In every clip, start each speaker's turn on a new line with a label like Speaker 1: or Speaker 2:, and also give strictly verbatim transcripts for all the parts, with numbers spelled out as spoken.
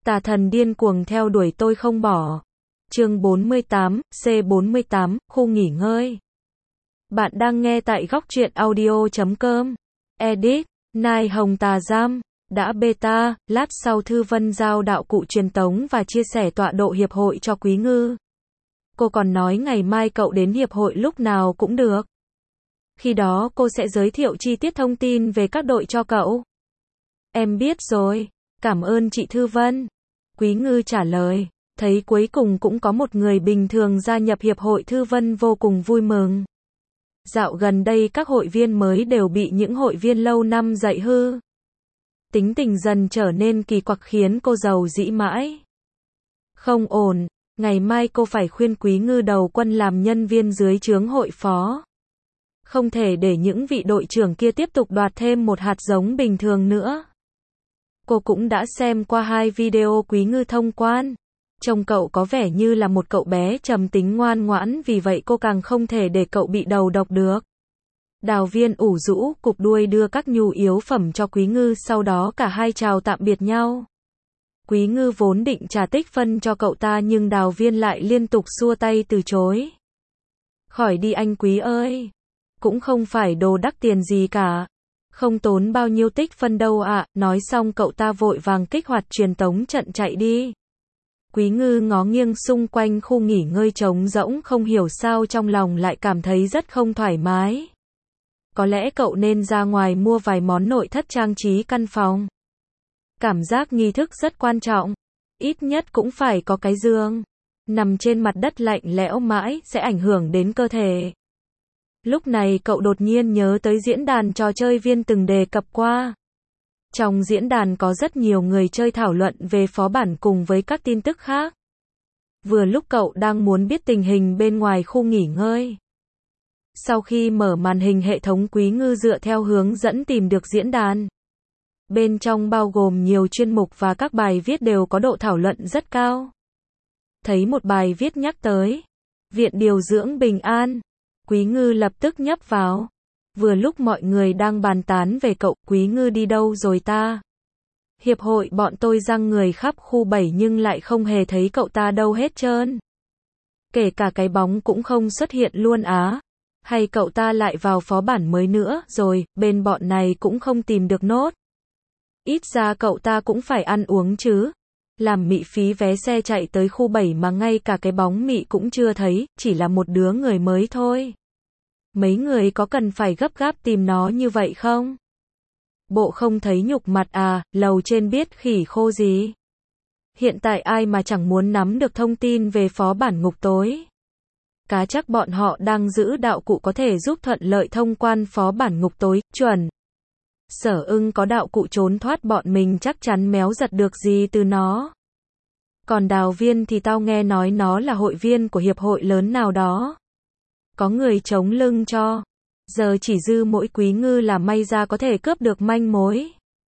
Speaker 1: Tà thần điên cuồng theo đuổi tôi không bỏ. Chương bốn mươi tám, C bốn mươi tám, khu nghỉ ngơi. Bạn đang nghe tại góc truyện audio chấm com. Edit, Nai Hồng Tà Giam, đã beta, lát sau Thư Vân giao đạo cụ truyền tống và chia sẻ tọa độ hiệp hội cho Quý Ngư. Cô còn nói ngày mai cậu đến hiệp hội lúc nào cũng được. Khi đó cô sẽ giới thiệu chi tiết thông tin về các đội cho cậu. Em biết rồi, cảm ơn chị Thư Vân. Quý Ngư trả lời, thấy cuối cùng cũng có một người bình thường gia nhập hiệp hội. Thư Vân vô cùng vui mừng. Dạo gần đây các hội viên mới đều bị những hội viên lâu năm dạy hư. Tính tình dần trở nên kỳ quặc khiến cô giàu dĩ mãi. Không ổn, ngày mai cô phải khuyên Quý Ngư đầu quân làm nhân viên dưới trướng hội phó. Không thể để những vị đội trưởng kia tiếp tục đoạt thêm một hạt giống bình thường nữa. Cô cũng đã xem qua hai video Quý Ngư thông quan. Trông cậu có vẻ như là một cậu bé trầm tính ngoan ngoãn, vì vậy cô càng không thể để cậu bị đầu độc được. Đào Viên ủ rũ cụp đuôi đưa các nhu yếu phẩm cho Quý Ngư, sau đó cả hai chào tạm biệt nhau. Quý Ngư vốn định trả tích phân cho cậu ta nhưng Đào Viên lại liên tục xua tay từ chối. Khỏi đi anh Quý ơi. Cũng không phải đồ đắt tiền gì cả. Không tốn bao nhiêu tích phân đâu ạ. À. Nói xong cậu ta vội vàng kích hoạt truyền tống trận chạy đi. Quý Ngư ngó nghiêng xung quanh khu nghỉ ngơi trống rỗng, không hiểu sao trong lòng lại cảm thấy rất không thoải mái. Có lẽ cậu nên ra ngoài mua vài món nội thất trang trí căn phòng. Cảm giác nghi thức rất quan trọng. Ít nhất cũng phải có cái giường. Nằm trên mặt đất lạnh lẽo mãi sẽ ảnh hưởng đến cơ thể. Lúc này cậu đột nhiên nhớ tới diễn đàn trò chơi viên từng đề cập qua. Trong diễn đàn có rất nhiều người chơi thảo luận về phó bản cùng với các tin tức khác. Vừa lúc cậu đang muốn biết tình hình bên ngoài khu nghỉ ngơi. Sau khi mở màn hình hệ thống, Quý Ngư dựa theo hướng dẫn tìm được diễn đàn. Bên trong bao gồm nhiều chuyên mục và các bài viết đều có độ thảo luận rất cao. Thấy một bài viết nhắc tới Viện Điều dưỡng Bình An. Quý Ngư lập tức nhấp vào. Vừa lúc mọi người đang bàn tán về cậu. Quý Ngư đi đâu rồi ta? Hiệp hội bọn tôi giăng người khắp khu bảy nhưng lại không hề thấy cậu ta đâu hết trơn. Kể cả cái bóng cũng không xuất hiện luôn á. Hay cậu ta lại vào phó bản mới nữa rồi, bên bọn này cũng không tìm được nốt. Ít ra cậu ta cũng phải ăn uống chứ. Làm mị phí vé xe chạy tới khu bảy mà ngay cả cái bóng mị cũng chưa thấy, chỉ là một đứa người mới thôi. Mấy người có cần phải gấp gáp tìm nó như vậy không? Bộ không thấy nhục mặt à, lầu trên biết khỉ khô gì. Hiện tại ai mà chẳng muốn nắm được thông tin về phó bản ngục tối. Cá chắc bọn họ đang giữ đạo cụ có thể giúp thuận lợi thông quan phó bản ngục tối, chuẩn. Sở Ưng có đạo cụ trốn thoát, bọn mình chắc chắn méo giật được gì từ nó. Còn Đào Viên thì tao nghe nói nó là hội viên của hiệp hội lớn nào đó. Có người chống lưng cho. Giờ chỉ dư mỗi Quý Ngư là may ra có thể cướp được manh mối.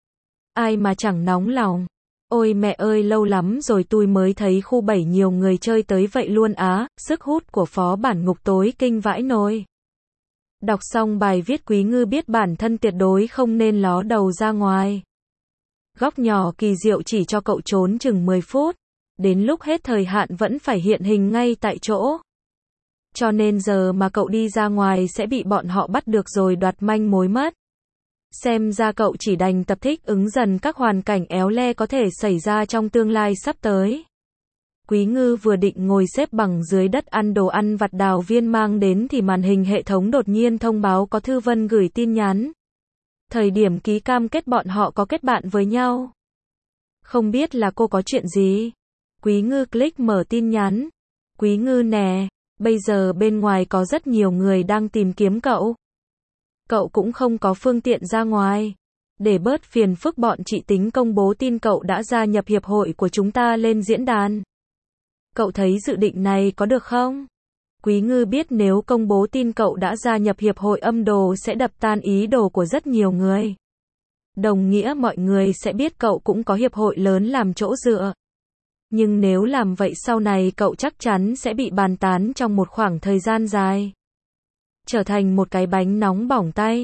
Speaker 1: Ai mà chẳng nóng lòng. Ôi mẹ ơi, lâu lắm rồi tôi mới thấy khu bảy nhiều người chơi tới vậy luôn á. Sức hút của phó bản ngục tối kinh vãi nồi. Đọc xong bài viết, Quý Ngư biết bản thân tuyệt đối không nên ló đầu ra ngoài. Góc nhỏ kỳ diệu chỉ cho cậu trốn chừng mười phút. Đến lúc hết thời hạn vẫn phải hiện hình ngay tại chỗ. Cho nên giờ mà cậu đi ra ngoài sẽ bị bọn họ bắt được rồi đoạt manh mối mất. Xem ra cậu chỉ đành tập thích ứng dần các hoàn cảnh éo le có thể xảy ra trong tương lai sắp tới. Quý Ngư vừa định ngồi xếp bằng dưới đất ăn đồ ăn vặt Đào Viên mang đến thì màn hình hệ thống đột nhiên thông báo có Thư Vân gửi tin nhắn. Thời điểm ký cam kết bọn họ có kết bạn với nhau. Không biết là cô có chuyện gì? Quý Ngư click mở tin nhắn. Quý Ngư nè, bây giờ bên ngoài có rất nhiều người đang tìm kiếm cậu. Cậu cũng không có phương tiện ra ngoài. Để bớt phiền phức bọn chị tính công bố tin cậu đã gia nhập hiệp hội của chúng ta lên diễn đàn. Cậu thấy dự định này có được không? Quý Ngư biết nếu công bố tin cậu đã gia nhập hiệp hội âm đồ sẽ đập tan ý đồ của rất nhiều người. Đồng nghĩa mọi người sẽ biết cậu cũng có hiệp hội lớn làm chỗ dựa. Nhưng nếu làm vậy sau này cậu chắc chắn sẽ bị bàn tán trong một khoảng thời gian dài. Trở thành một cái bánh nóng bỏng tay.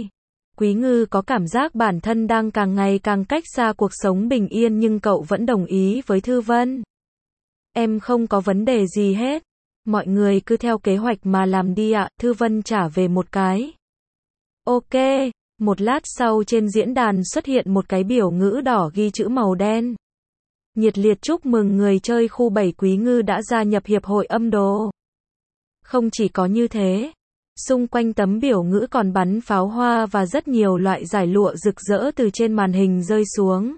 Speaker 1: Quý Ngư có cảm giác bản thân đang càng ngày càng cách xa cuộc sống bình yên nhưng cậu vẫn đồng ý với Thư Vân. Em không có vấn đề gì hết. Mọi người cứ theo kế hoạch mà làm đi ạ, Thư Vân trả về một cái. Ok, một lát sau trên diễn đàn xuất hiện một cái biểu ngữ đỏ ghi chữ màu đen. Nhiệt liệt chúc mừng người chơi khu bảy Quý Ngư đã gia nhập Hiệp hội Âm Đồ. Không chỉ có như thế, xung quanh tấm biểu ngữ còn bắn pháo hoa và rất nhiều loại giải lụa rực rỡ từ trên màn hình rơi xuống.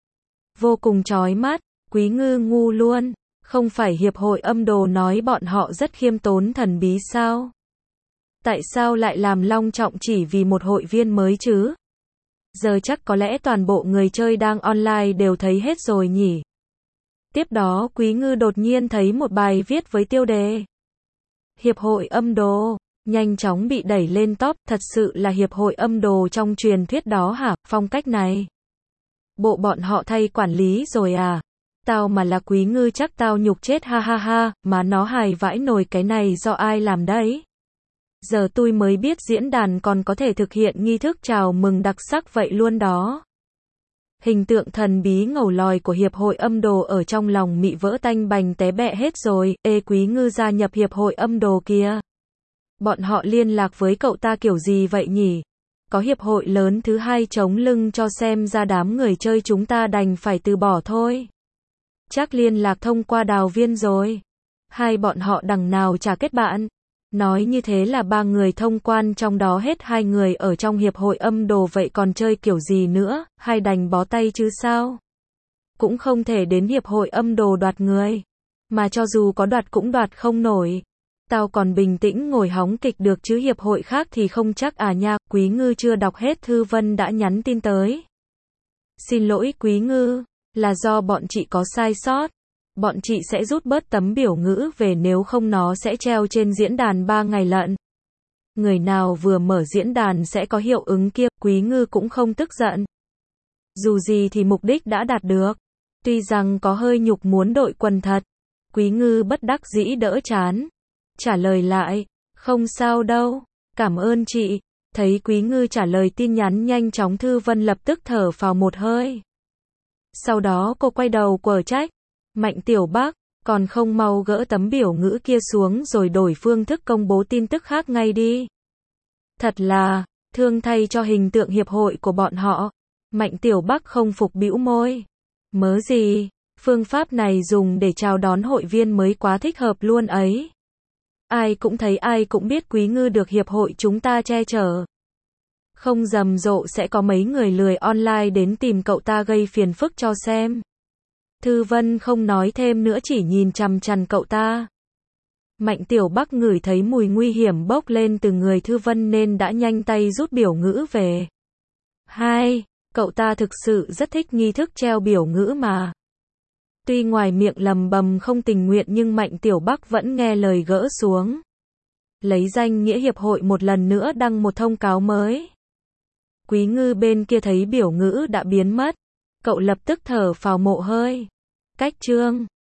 Speaker 1: Vô cùng chói mắt, Quý Ngư ngu luôn, không phải Hiệp hội Âm Đồ nói bọn họ rất khiêm tốn thần bí sao? Tại sao lại làm long trọng chỉ vì một hội viên mới chứ? Giờ chắc có lẽ toàn bộ người chơi đang online đều thấy hết rồi nhỉ? Tiếp đó Quý Ngư đột nhiên thấy một bài viết với tiêu đề Hiệp hội Âm Đồ, nhanh chóng bị đẩy lên top, thật sự là Hiệp hội Âm Đồ trong truyền thuyết đó hả, phong cách này. Bộ bọn họ thay quản lý rồi à? Tao mà là Quý Ngư chắc tao nhục chết ha ha ha, mà nó hài vãi nồi cái này do ai làm đấy? Giờ tôi mới biết diễn đàn còn có thể thực hiện nghi thức chào mừng đặc sắc vậy luôn đó. Hình tượng thần bí ngầu lòi của Hiệp hội Âm Đồ ở trong lòng Mị vỡ tanh bành té bẹ hết rồi, ê Quý Ngư gia nhập Hiệp hội Âm Đồ kìa. Bọn họ liên lạc với cậu ta kiểu gì vậy nhỉ? Có hiệp hội lớn thứ hai chống lưng cho xem ra đám người chơi chúng ta đành phải từ bỏ thôi. Chắc liên lạc thông qua Đào Viên rồi. Hai bọn họ đằng nào chả kết bạn. Nói như thế là ba người thông quan trong đó hết hai người ở trong Hiệp hội Âm Đồ vậy còn chơi kiểu gì nữa, hai đành bó tay chứ sao. Cũng không thể đến Hiệp hội Âm Đồ đoạt người. Mà cho dù có đoạt cũng đoạt không nổi. Tao còn bình tĩnh ngồi hóng kịch được chứ hiệp hội khác thì không chắc à nha. Quý Ngư chưa đọc hết Thư Vân đã nhắn tin tới. Xin lỗi Quý Ngư, là do bọn chị có sai sót. Bọn chị sẽ rút bớt tấm biểu ngữ về nếu không nó sẽ treo trên diễn đàn ba ngày lận. Người nào vừa mở diễn đàn sẽ có hiệu ứng kia, Quý Ngư cũng không tức giận. Dù gì thì mục đích đã đạt được. Tuy rằng có hơi nhục muốn đội quần thật. Quý Ngư bất đắc dĩ đỡ chán. Trả lời lại, không sao đâu, cảm ơn chị. Thấy Quý Ngư trả lời tin nhắn nhanh chóng Thư Vân lập tức thở phào một hơi. Sau đó cô quay đầu quở trách. Mạnh Tiểu Bắc, còn không mau gỡ tấm biểu ngữ kia xuống rồi đổi phương thức công bố tin tức khác ngay đi. Thật là, thương thay cho hình tượng hiệp hội của bọn họ. Mạnh Tiểu Bắc không phục bĩu môi. Mớ gì, phương pháp này dùng để chào đón hội viên mới quá thích hợp luôn ấy. Ai cũng thấy ai cũng biết Quý Ngư được hiệp hội chúng ta che chở. Không rầm rộ sẽ có mấy người lười online đến tìm cậu ta gây phiền phức cho xem. Thư Vân không nói thêm nữa chỉ nhìn chằm chằm cậu ta. Mạnh Tiểu Bắc ngửi thấy mùi nguy hiểm bốc lên từ người Thư Vân nên đã nhanh tay rút biểu ngữ về. Hai, cậu ta thực sự rất thích nghi thức treo biểu ngữ mà. Tuy ngoài miệng lầm bầm không tình nguyện nhưng Mạnh Tiểu Bắc vẫn nghe lời gỡ xuống. Lấy danh nghĩa hiệp hội một lần nữa đăng một thông cáo mới. Quý Ngư bên kia thấy biểu ngữ đã biến mất. Cậu lập tức thở phào một hơi. Cách chương